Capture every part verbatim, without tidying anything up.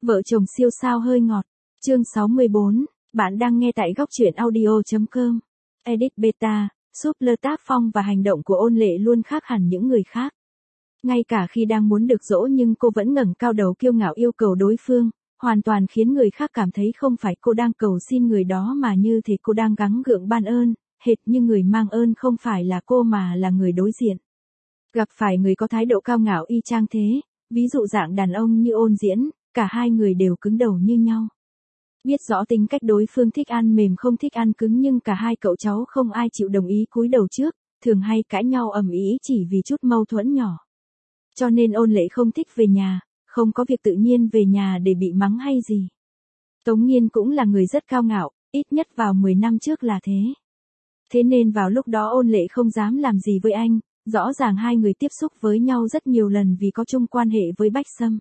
Vợ chồng siêu sao hơi ngọt. Chương sáu mươi bốn. Bạn đang nghe tại góc truyện audio.com. Edit beta, Super tác phong và hành động của Ôn Lệ luôn khác hẳn những người khác. Ngay cả khi đang muốn được dỗ nhưng cô vẫn ngẩng cao đầu kiêu ngạo yêu cầu đối phương, hoàn toàn khiến người khác cảm thấy không phải cô đang cầu xin người đó mà như thể cô đang gắng gượng ban ơn, hệt như người mang ơn không phải là cô mà là người đối diện. Gặp phải người có thái độ cao ngạo y chang thế, ví dụ dạng đàn ông như Ôn Diễn, cả hai người đều cứng đầu như nhau. Biết rõ tính cách đối phương thích ăn mềm không thích ăn cứng nhưng cả hai cậu cháu không ai chịu đồng ý cúi đầu trước, thường hay cãi nhau ầm ĩ chỉ vì chút mâu thuẫn nhỏ. Cho nên Ôn Lệ không thích về nhà, không có việc tự nhiên về nhà để bị mắng hay gì. Tống Nghiên cũng là người rất cao ngạo, ít nhất vào mười năm trước là thế. Thế nên vào lúc đó Ôn Lệ không dám làm gì với anh, rõ ràng hai người tiếp xúc với nhau rất nhiều lần vì có chung quan hệ với Bách Sâm.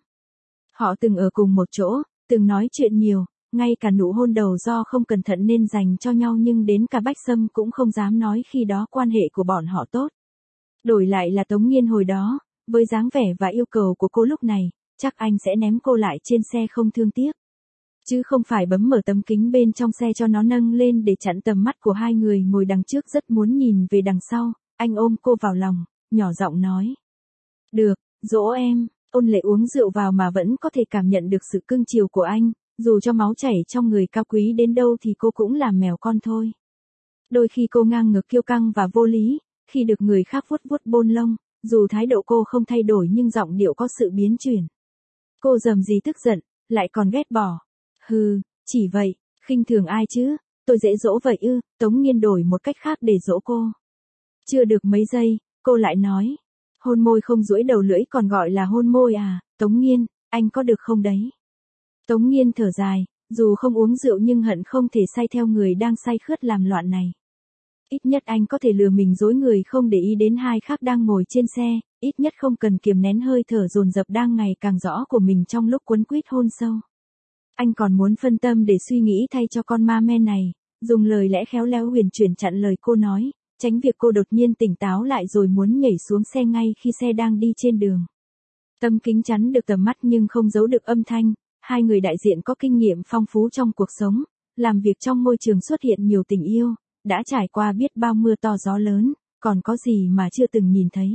Họ từng ở cùng một chỗ, từng nói chuyện nhiều, ngay cả nụ hôn đầu do không cẩn thận nên dành cho nhau nhưng đến cả Bách Sâm cũng không dám nói khi đó quan hệ của bọn họ tốt. Đổi lại là Tống Nghiên hồi đó, với dáng vẻ và yêu cầu của cô lúc này, chắc anh sẽ ném cô lại trên xe không thương tiếc. Chứ không phải bấm mở tấm kính bên trong xe cho nó nâng lên để chặn tầm mắt của hai người ngồi đằng trước rất muốn nhìn về đằng sau, anh ôm cô vào lòng, nhỏ giọng nói. Được, dỗ em. Ôn Lệ uống rượu vào mà vẫn có thể cảm nhận được sự cưng chiều của anh, dù cho máu chảy trong người cao quý đến đâu thì cô cũng là mèo con thôi. Đôi khi cô ngang ngược kiêu căng và vô lý, khi được người khác vuốt vuốt bôn lông, dù thái độ cô không thay đổi nhưng giọng điệu có sự biến chuyển. Cô dầm gì tức giận, lại còn ghét bỏ. Hừ, chỉ vậy, khinh thường ai chứ, tôi dễ dỗ vậy ư, Tống Nghiên đổi một cách khác để dỗ cô. Chưa được mấy giây, cô lại nói. Hôn môi không duỗi đầu lưỡi còn gọi là hôn môi à, Tống Nghiên, anh có được không đấy? Tống Nghiên thở dài, dù không uống rượu nhưng hận không thể say theo người đang say khướt làm loạn này. Ít nhất anh có thể lừa mình dối người không để ý đến hai khác đang ngồi trên xe, ít nhất không cần kiềm nén hơi thở dồn dập đang ngày càng rõ của mình trong lúc quấn quýt hôn sâu. Anh còn muốn phân tâm để suy nghĩ thay cho con ma men này, dùng lời lẽ khéo léo huyền chuyển chặn lời cô nói, tránh việc cô đột nhiên tỉnh táo lại rồi muốn nhảy xuống xe ngay khi xe đang đi trên đường. Tấm kính chắn được tầm mắt nhưng không giấu được âm thanh, hai người đại diện có kinh nghiệm phong phú trong cuộc sống, làm việc trong môi trường xuất hiện nhiều tình yêu, đã trải qua biết bao mưa to gió lớn, còn có gì mà chưa từng nhìn thấy.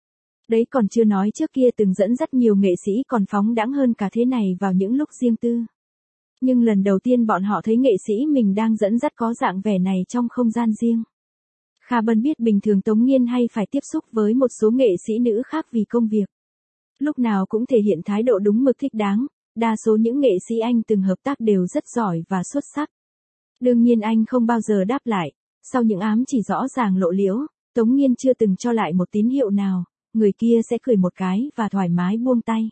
Đấy còn chưa nói trước kia từng dẫn dắt nhiều nghệ sĩ còn phóng đãng hơn cả thế này vào những lúc riêng tư. Nhưng lần đầu tiên bọn họ thấy nghệ sĩ mình đang dẫn dắt có dạng vẻ này trong không gian riêng. Kha Bân biết bình thường Tống Nghiên hay phải tiếp xúc với một số nghệ sĩ nữ khác vì công việc. Lúc nào cũng thể hiện thái độ đúng mực thích đáng, đa số những nghệ sĩ anh từng hợp tác đều rất giỏi và xuất sắc. Đương nhiên anh không bao giờ đáp lại, sau những ám chỉ rõ ràng lộ liễu, Tống Nghiên chưa từng cho lại một tín hiệu nào, người kia sẽ cười một cái và thoải mái buông tay.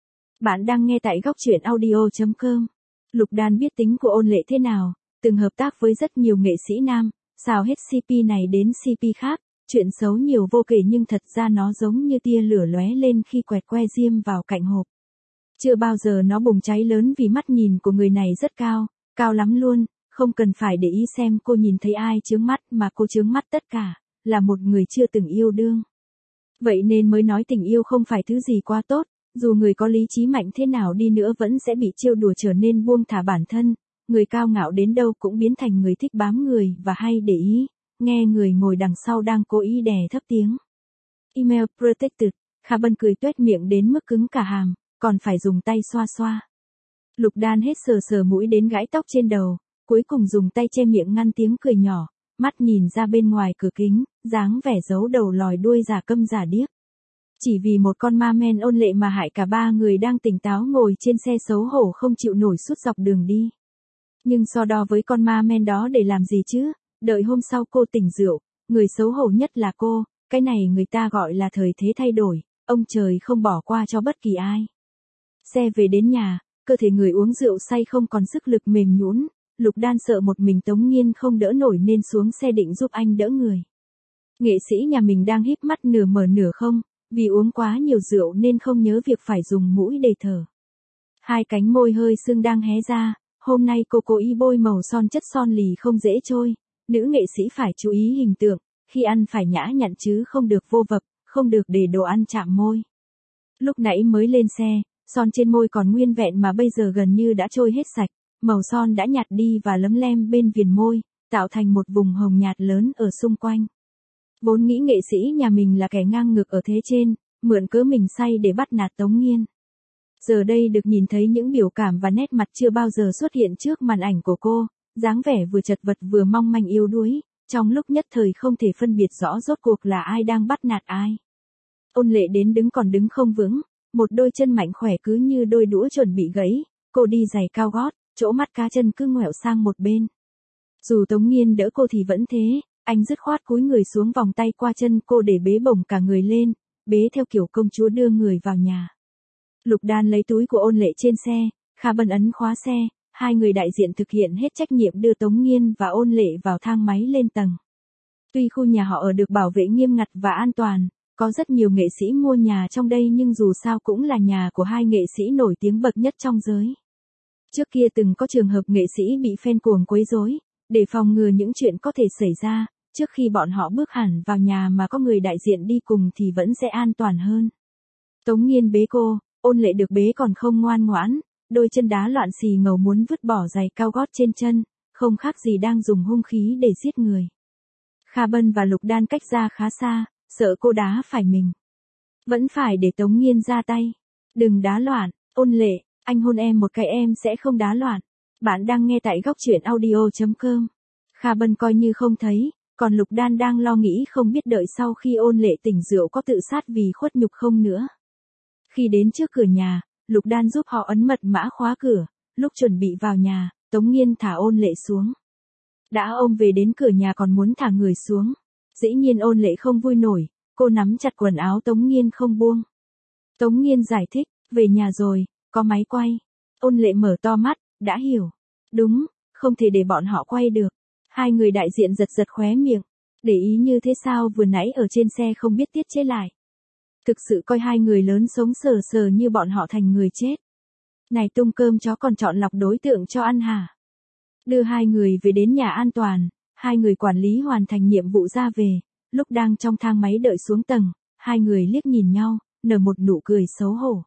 Bạn đang nghe tại góc truyện audio.com. Lục Đan biết tính của Ôn Lệ thế nào, từng hợp tác với rất nhiều nghệ sĩ nam, xào hết xê pê này đến xê pê khác, chuyện xấu nhiều vô kể nhưng thật ra nó giống như tia lửa lóe lên khi quẹt que diêm vào cạnh hộp. Chưa bao giờ nó bùng cháy lớn vì mắt nhìn của người này rất cao, cao lắm luôn, không cần phải để ý xem cô nhìn thấy ai chướng mắt mà cô chướng mắt tất cả, là một người chưa từng yêu đương. Vậy nên mới nói tình yêu không phải thứ gì quá tốt, dù người có lý trí mạnh thế nào đi nữa vẫn sẽ bị trêu đùa trở nên buông thả bản thân, người cao ngạo đến đâu cũng biến thành người thích bám người và hay để ý, nghe người ngồi đằng sau đang cố ý đè thấp tiếng. Email protected, Kha Bân cười tuét miệng đến mức cứng cả hàm, còn phải dùng tay xoa xoa. Lục Đan hết sờ sờ mũi đến gãi tóc trên đầu, cuối cùng dùng tay che miệng ngăn tiếng cười nhỏ, mắt nhìn ra bên ngoài cửa kính, dáng vẻ giấu đầu lòi đuôi giả câm giả điếc. Chỉ vì một con ma men Ôn Lệ mà hại cả ba người đang tỉnh táo ngồi trên xe xấu hổ không chịu nổi suốt dọc đường đi. Nhưng so đo với con ma men đó để làm gì chứ, đợi hôm sau cô tỉnh rượu, người xấu hổ nhất là cô, cái này người ta gọi là thời thế thay đổi, ông trời không bỏ qua cho bất kỳ ai. Xe về đến nhà, cơ thể người uống rượu say không còn sức lực mềm nhũn, Lục Đan sợ một mình Tống Nghiên không đỡ nổi nên xuống xe định giúp anh đỡ người. Nghệ sĩ nhà mình đang híp mắt nửa mở nửa không, vì uống quá nhiều rượu nên không nhớ việc phải dùng mũi để thở. Hai cánh môi hơi sưng đang hé ra, hôm nay cô cố ý bôi màu son chất son lì không dễ trôi, nữ nghệ sĩ phải chú ý hình tượng, khi ăn phải nhã nhặn chứ không được vô vập, không được để đồ ăn chạm môi. Lúc nãy mới lên xe, son trên môi còn nguyên vẹn mà bây giờ gần như đã trôi hết sạch, màu son đã nhạt đi và lấm lem bên viền môi, tạo thành một vùng hồng nhạt lớn ở xung quanh. Vốn nghĩ nghệ sĩ nhà mình là kẻ ngang ngược ở thế trên, mượn cớ mình say để bắt nạt Tống Nghiên. Giờ đây được nhìn thấy những biểu cảm và nét mặt chưa bao giờ xuất hiện trước màn ảnh của cô, dáng vẻ vừa chật vật vừa mong manh yếu đuối, trong lúc nhất thời không thể phân biệt rõ rốt cuộc là ai đang bắt nạt ai. Ôn Lệ đến đứng còn đứng không vững, một đôi chân mạnh khỏe cứ như đôi đũa chuẩn bị gãy, cô đi giày cao gót, chỗ mắt cá chân cứ ngoẹo sang một bên. Dù Tống Nghiên đỡ cô thì vẫn thế, anh dứt khoát cúi người xuống vòng tay qua chân cô để bế bổng cả người lên, bế theo kiểu công chúa đưa người vào nhà. Lục Đan lấy túi của Ôn Lệ trên xe, Kha Bân ấn khóa xe, hai người đại diện thực hiện hết trách nhiệm đưa Tống Nghiên và Ôn Lệ vào thang máy lên tầng. Tuy khu nhà họ ở được bảo vệ nghiêm ngặt và an toàn, có rất nhiều nghệ sĩ mua nhà trong đây nhưng dù sao cũng là nhà của hai nghệ sĩ nổi tiếng bậc nhất trong giới. Trước kia từng có trường hợp nghệ sĩ bị fan cuồng quấy rối, để phòng ngừa những chuyện có thể xảy ra, trước khi bọn họ bước hẳn vào nhà mà có người đại diện đi cùng thì vẫn sẽ an toàn hơn. Tống Nghiên bế cô, Ôn Lệ được bế còn không ngoan ngoãn, đôi chân đá loạn xì ngầu muốn vứt bỏ giày cao gót trên chân, không khác gì đang dùng hung khí để giết người. Kha Bân và Lục Đan cách ra khá xa, sợ cô đá phải mình. Vẫn phải để Tống Nghiên ra tay. Đừng đá loạn, Ôn Lệ, anh hôn em một cái em sẽ không đá loạn. Bạn đang nghe tại góc truyện audio chấm com. Kha Bân coi như không thấy, còn Lục Đan đang lo nghĩ không biết đợi sau khi Ôn Lệ tỉnh rượu có tự sát vì khuất nhục không nữa. Khi đến trước cửa nhà, Lục Đan giúp họ ấn mật mã khóa cửa, lúc chuẩn bị vào nhà, Tống Nghiên thả Ôn Lệ xuống. Đã ôm về đến cửa nhà còn muốn thả người xuống. Dĩ nhiên Ôn Lệ không vui nổi, cô nắm chặt quần áo Tống Nghiên không buông. Tống Nghiên giải thích, về nhà rồi, có máy quay. Ôn Lệ mở to mắt, đã hiểu. Đúng, không thể để bọn họ quay được. Hai người đại diện giật giật khóe miệng. Để ý như thế sao vừa nãy ở trên xe không biết tiết chế lại. Thực sự coi hai người lớn sống sờ sờ như bọn họ thành người chết. Này tung cơm chó còn chọn lọc đối tượng cho ăn hả? Đưa hai người về đến nhà an toàn, hai người quản lý hoàn thành nhiệm vụ ra về. Lúc đang trong thang máy đợi xuống tầng, hai người liếc nhìn nhau, nở một nụ cười xấu hổ.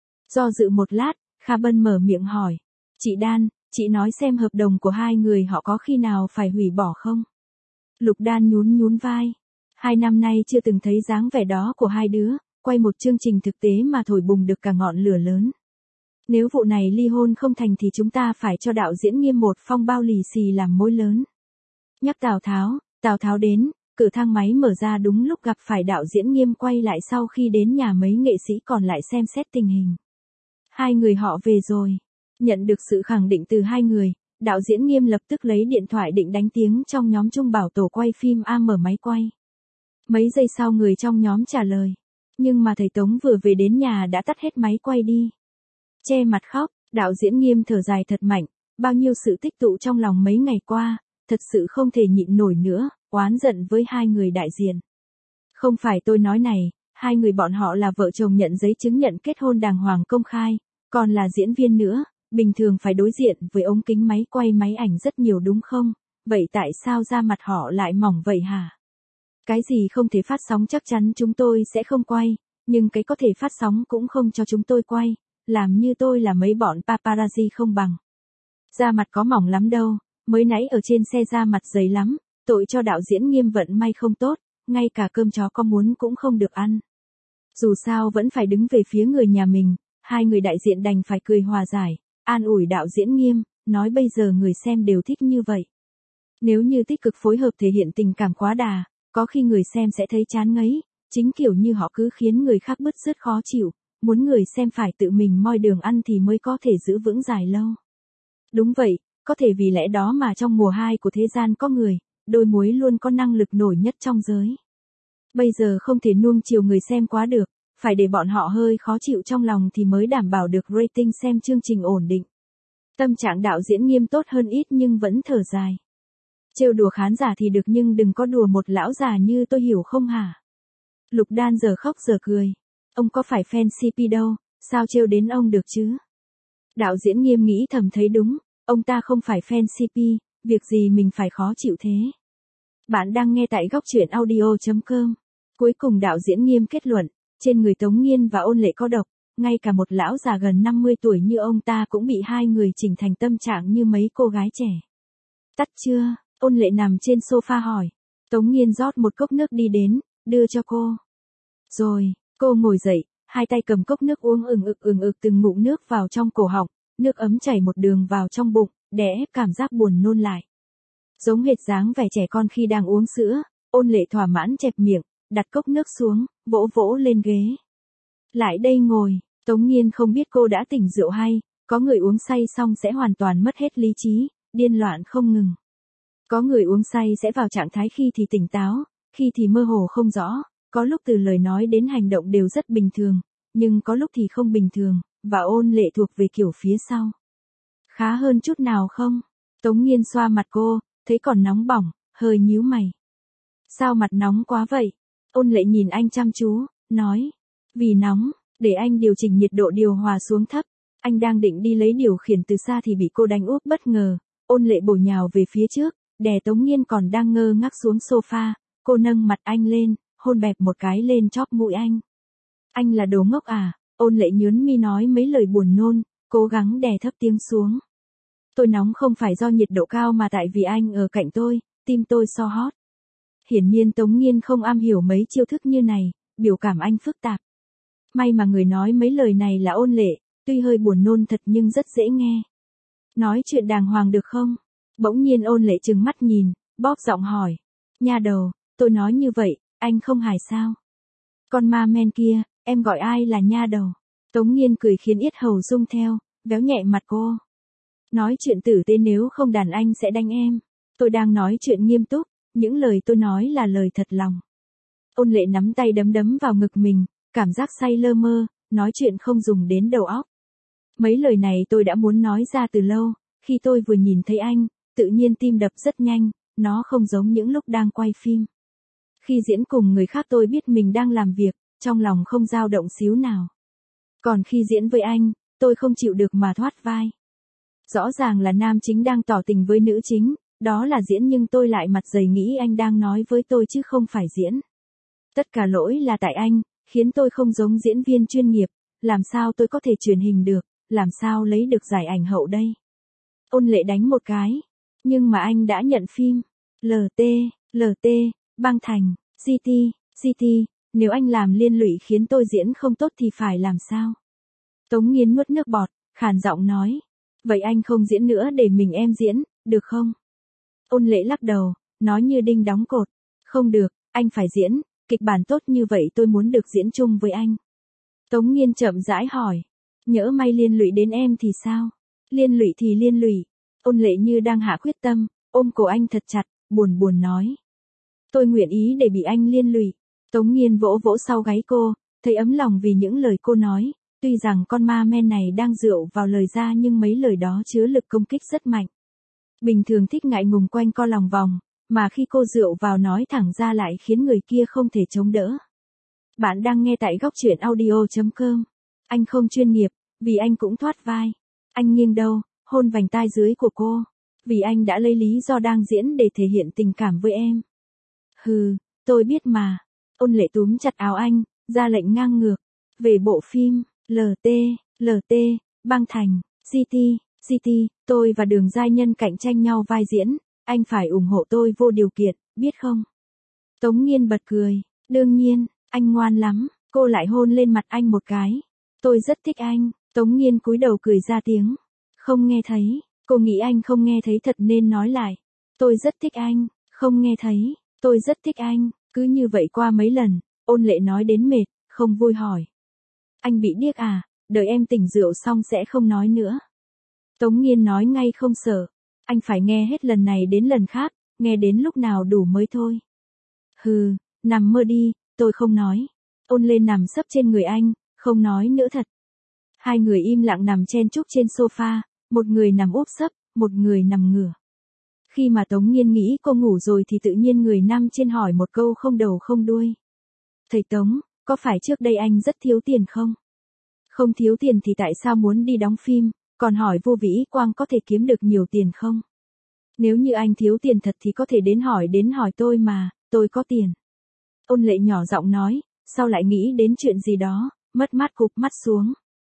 Do dự một lát, Kha Bân mở miệng hỏi. Chị Đan, chị nói xem hợp đồng của hai người họ có khi nào phải hủy bỏ không? Lục Đan nhún nhún vai. Hai năm nay chưa từng thấy dáng vẻ đó của hai đứa, quay một chương trình thực tế mà thổi bùng được cả ngọn lửa lớn. Nếu vụ này ly hôn không thành thì chúng ta phải cho đạo diễn Nghiêm một phong bao lì xì làm mối lớn. Nhắc Tào Tháo, Tào Tháo đến, cửa thang máy mở ra đúng lúc gặp phải đạo diễn Nghiêm quay lại sau khi đến nhà mấy nghệ sĩ còn lại xem xét tình hình. Hai người họ về rồi. Nhận được sự khẳng định từ hai người, đạo diễn Nghiêm lập tức lấy điện thoại định đánh tiếng trong nhóm chung bảo tổ quay phim A mở máy quay. Mấy giây sau người trong nhóm trả lời. Nhưng mà thầy Tống vừa về đến nhà đã tắt hết máy quay đi. Che mặt khóc, đạo diễn Nghiêm thở dài thật mạnh, bao nhiêu sự tích tụ trong lòng mấy ngày qua, thật sự không thể nhịn nổi nữa, oán giận với hai người đại diện. Không phải tôi nói này, hai người bọn họ là vợ chồng nhận giấy chứng nhận kết hôn đàng hoàng công khai, còn là diễn viên nữa, bình thường phải đối diện với ống kính máy quay máy ảnh rất nhiều đúng không? Vậy tại sao da mặt họ lại mỏng vậy hả? Cái gì không thể phát sóng chắc chắn chúng tôi sẽ không quay, nhưng cái có thể phát sóng cũng không cho chúng tôi quay, làm như tôi là mấy bọn paparazzi không bằng. Da mặt có mỏng lắm đâu, mới nãy ở trên xe da mặt dày lắm, tội cho đạo diễn Nghiêm vận may không tốt, ngay cả cơm chó có muốn cũng không được ăn. Dù sao vẫn phải đứng về phía người nhà mình, hai người đại diện đành phải cười hòa giải, an ủi đạo diễn Nghiêm, nói bây giờ người xem đều thích như vậy. Nếu như tích cực phối hợp thể hiện tình cảm quá đà, có khi người xem sẽ thấy chán ngấy, chính kiểu như họ cứ khiến người khác bứt rứt khó chịu, muốn người xem phải tự mình moi đường ăn thì mới có thể giữ vững dài lâu. Đúng vậy, có thể vì lẽ đó mà trong mùa hai của thế gian có người, đôi muối luôn có năng lực nổi nhất trong giới. Bây giờ không thể nuông chiều người xem quá được, phải để bọn họ hơi khó chịu trong lòng thì mới đảm bảo được rating xem chương trình ổn định. Tâm trạng đạo diễn Nghiêm tốt hơn ít nhưng vẫn thở dài. Trêu đùa khán giả thì được nhưng đừng có đùa một lão già như tôi hiểu không hả? Lục Đan giờ khóc giờ cười. Ông có phải fan xê pê đâu, sao trêu đến ông được chứ? Đạo diễn Nghiêm nghĩ thầm thấy đúng, ông ta không phải fan xê pê, việc gì mình phải khó chịu thế. Bạn đang nghe tại góc truyện audio chấm com. Cuối cùng đạo diễn Nghiêm kết luận, trên người Tống Nghiên và Ôn Lệ có độc, ngay cả một lão già gần năm mươi tuổi như ông ta cũng bị hai người chỉnh thành tâm trạng như mấy cô gái trẻ. Tắt chưa? Ôn Lệ nằm trên sofa hỏi. Tống Nghiên rót một cốc nước đi đến, đưa cho cô. Rồi, cô ngồi dậy, hai tay cầm cốc nước uống ừng ực ừng ực từng ngụm nước vào trong cổ họng, nước ấm chảy một đường vào trong bụng, đè ép cảm giác buồn nôn lại. Giống hệt dáng vẻ trẻ con khi đang uống sữa, Ôn Lệ thỏa mãn chẹp miệng, đặt cốc nước xuống, vỗ vỗ lên ghế. Lại đây ngồi, Tống Nghiên không biết cô đã tỉnh rượu hay, có người uống say xong sẽ hoàn toàn mất hết lý trí, điên loạn không ngừng. Có người uống say sẽ vào trạng thái khi thì tỉnh táo, khi thì mơ hồ không rõ, có lúc từ lời nói đến hành động đều rất bình thường, nhưng có lúc thì không bình thường, và Ôn Lệ thuộc về kiểu phía sau. Khá hơn chút nào không? Tống Nghiên xoa mặt cô, thấy còn nóng bỏng, hơi nhíu mày. Sao mặt nóng quá vậy? Ôn Lệ nhìn anh chăm chú, nói. Vì nóng, để anh điều chỉnh nhiệt độ điều hòa xuống thấp. Anh đang định đi lấy điều khiển từ xa thì bị cô đánh úp bất ngờ. Ôn Lệ bổ nhào về phía trước, đè Tống Nghiên còn đang ngơ ngác xuống sofa. Cô nâng mặt anh lên, hôn bẹp một cái lên chóp mũi anh. Anh là đồ ngốc à? Ôn Lệ nhớn mi nói mấy lời buồn nôn, cố gắng đè thấp tiếng xuống. Tôi nóng không phải do nhiệt độ cao mà tại vì anh ở cạnh tôi, tim tôi so hót. Hiển nhiên Tống Nghiên không am hiểu mấy chiêu thức như này, biểu cảm anh phức tạp. May mà người nói mấy lời này là Ôn Lệ, tuy hơi buồn nôn thật nhưng rất dễ nghe. Nói chuyện đàng hoàng được không? Bỗng nhiên Ôn Lệ trừng mắt nhìn, bóp giọng hỏi. Nha đầu, tôi nói như vậy, anh không hài sao? Con ma men kia, em gọi ai là nha đầu? Tống Nghiên cười khiến yết hầu rung theo, véo nhẹ mặt cô. Nói chuyện tử tế nếu không đàn anh sẽ đánh em. Tôi đang nói chuyện nghiêm túc, những lời tôi nói là lời thật lòng. Ôn Lệ nắm tay đấm đấm vào ngực mình, cảm giác say lơ mơ, nói chuyện không dùng đến đầu óc. Mấy lời này tôi đã muốn nói ra từ lâu, khi tôi vừa nhìn thấy anh, tự nhiên tim đập rất nhanh, nó không giống những lúc đang quay phim. Khi diễn cùng người khác tôi biết mình đang làm việc, trong lòng không dao động xíu nào. Còn khi diễn với anh, tôi không chịu được mà thoát vai. Rõ ràng là nam chính đang tỏ tình với nữ chính, đó là diễn nhưng tôi lại mặt dày nghĩ anh đang nói với tôi chứ không phải diễn. Tất cả lỗi là tại anh, khiến tôi không giống diễn viên chuyên nghiệp, làm sao tôi có thể truyền hình được, làm sao lấy được giải ảnh hậu đây. Ôn Lệ đánh một cái, nhưng mà anh đã nhận phim, lờ tê, lờ tê, băng thành, giê tê, giê tê, nếu anh làm liên lụy khiến tôi diễn không tốt thì phải làm sao? Tống Nghiên nuốt nước bọt, khàn giọng nói, vậy anh không diễn nữa để mình em diễn, được không? Ôn Lệ lắc đầu, nói như đinh đóng cột, không được, anh phải diễn, kịch bản tốt như vậy tôi muốn được diễn chung với anh. Tống Nghiên chậm rãi hỏi, nhỡ may liên lụy đến em thì sao? Liên lụy thì liên lụy. Ôn Lệ như đang hạ quyết tâm, ôm cổ anh thật chặt, buồn buồn nói. Tôi nguyện ý để bị anh liên lụy. Tống Nghiên vỗ vỗ sau gáy cô, thấy ấm lòng vì những lời cô nói, tuy rằng con ma men này đang rượu vào lời ra nhưng mấy lời đó chứa lực công kích rất mạnh. Bình thường thích ngại ngùng quanh co lòng vòng, mà khi cô rượu vào nói thẳng ra lại khiến người kia không thể chống đỡ. Bạn đang nghe tại góc truyện audio chấm com. Anh không chuyên nghiệp, vì anh cũng thoát vai. Anh nghiêng đầu, hôn vành tai dưới của cô. Vì anh đã lấy lý do đang diễn để thể hiện tình cảm với em. Hừ, tôi biết mà. Ôn Lệ túm chặt áo anh, ra lệnh ngang ngược. Về bộ phim, lờ tê, lờ tê, băng thành, giê tê, giê tê, tôi và Đường Giai Nhân cạnh tranh nhau vai diễn. Anh phải ủng hộ tôi vô điều kiện, biết không? Tống Nghiên bật cười. Đương nhiên, anh ngoan lắm. Cô lại hôn lên mặt anh một cái. Tôi rất thích anh. Tống Nghiên cúi đầu cười ra tiếng. Không nghe thấy. Cô nghĩ anh không nghe thấy thật nên nói lại. Tôi rất thích anh. Không nghe thấy. Tôi rất thích anh. Cứ như vậy qua mấy lần, Ôn Lệ nói đến mệt, không vui hỏi. Anh bị điếc à, đợi em tỉnh rượu xong sẽ không nói nữa. Tống Nghiên nói ngay không sợ. Anh phải nghe hết lần này đến lần khác, nghe đến lúc nào đủ mới thôi. Hừ, nằm mơ đi, tôi không nói. Ôn Lê nằm sấp trên người anh, không nói nữa thật. Hai người im lặng nằm chen chúc trên sofa, một người nằm úp sấp, một người nằm ngửa. Khi mà Tống Nghiên nghĩ cô ngủ rồi thì tự nhiên người nằm trên hỏi một câu không đầu không đuôi. Thầy Tống, có phải trước đây anh rất thiếu tiền không? Không thiếu tiền thì tại sao muốn đi đóng phim, còn hỏi Vô Vĩ Quang có thể kiếm được nhiều tiền không? Nếu như anh thiếu tiền thật thì có thể đến hỏi đến hỏi tôi mà, tôi có tiền. Ôn Lệ nhỏ giọng nói, sau lại nghĩ đến chuyện gì đó, mất mát cụp mắt xuống.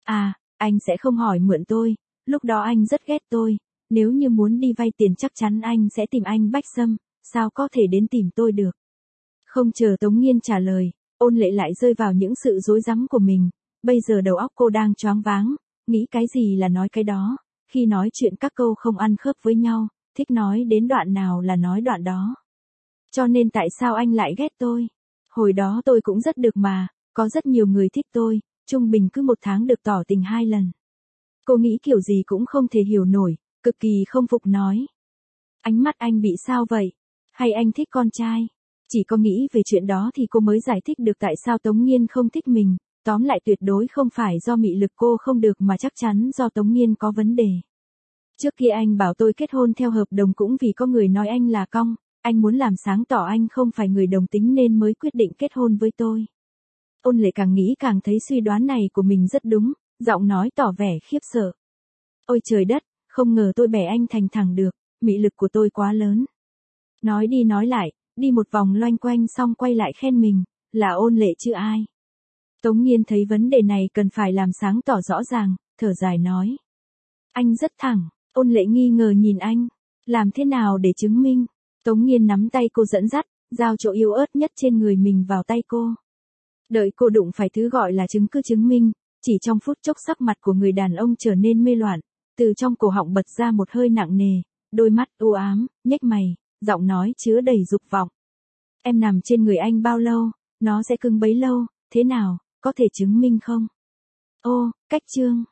À, anh sẽ không hỏi mượn tôi, lúc đó anh rất ghét tôi, nếu như muốn đi vay tiền chắc chắn anh sẽ tìm anh Bách Sâm, sao có thể đến tìm tôi được. Không chờ Tống Nghiên trả lời, Ôn Lệ lại rơi vào những sự rối rắm của mình, bây giờ đầu óc cô đang choáng váng, nghĩ cái gì là nói cái đó, khi nói chuyện các câu không ăn khớp với nhau, thích nói đến đoạn nào là nói đoạn đó. Cho nên tại sao anh lại ghét tôi? Hồi đó tôi cũng rất được mà, có rất nhiều người thích tôi, trung bình cứ một tháng được tỏ tình hai lần. Cô nghĩ kiểu gì cũng không thể hiểu nổi, cực kỳ không phục nói. Ánh mắt anh bị sao vậy? Hay anh thích con trai? Chỉ có nghĩ về chuyện đó thì cô mới giải thích được tại sao Tống Nghiên không thích mình, tóm lại tuyệt đối không phải do mị lực cô không được mà chắc chắn do Tống Nghiên có vấn đề. Trước kia anh bảo tôi kết hôn theo hợp đồng cũng vì có người nói anh là cong, anh muốn làm sáng tỏ anh không phải người đồng tính nên mới quyết định kết hôn với tôi. Ôn Lệ càng nghĩ càng thấy suy đoán này của mình rất đúng, giọng nói tỏ vẻ khiếp sợ. Ôi trời đất, không ngờ tôi bẻ anh thành thẳng được, mị lực của tôi quá lớn. Nói đi nói lại, đi một vòng loanh quanh xong quay lại khen mình, là Ôn Lệ chứ ai. Tống Nghiên thấy vấn đề này cần phải làm sáng tỏ rõ ràng, thở dài nói. Anh rất thẳng, Ôn Lệ nghi ngờ nhìn anh, làm thế nào để chứng minh? Tống Nghiên nắm tay cô dẫn dắt, giao chỗ yếu ớt nhất trên người mình vào tay cô. Đợi cô đụng phải thứ gọi là chứng cứ chứng minh, chỉ trong phút chốc sắc mặt của người đàn ông trở nên mê loạn, từ trong cổ họng bật ra một hơi nặng nề, đôi mắt u ám, nhếch mày, giọng nói chứa đầy dục vọng. Em nằm trên người anh bao lâu, nó sẽ cứng bấy lâu, thế nào, có thể chứng minh không? Ô, cách chương.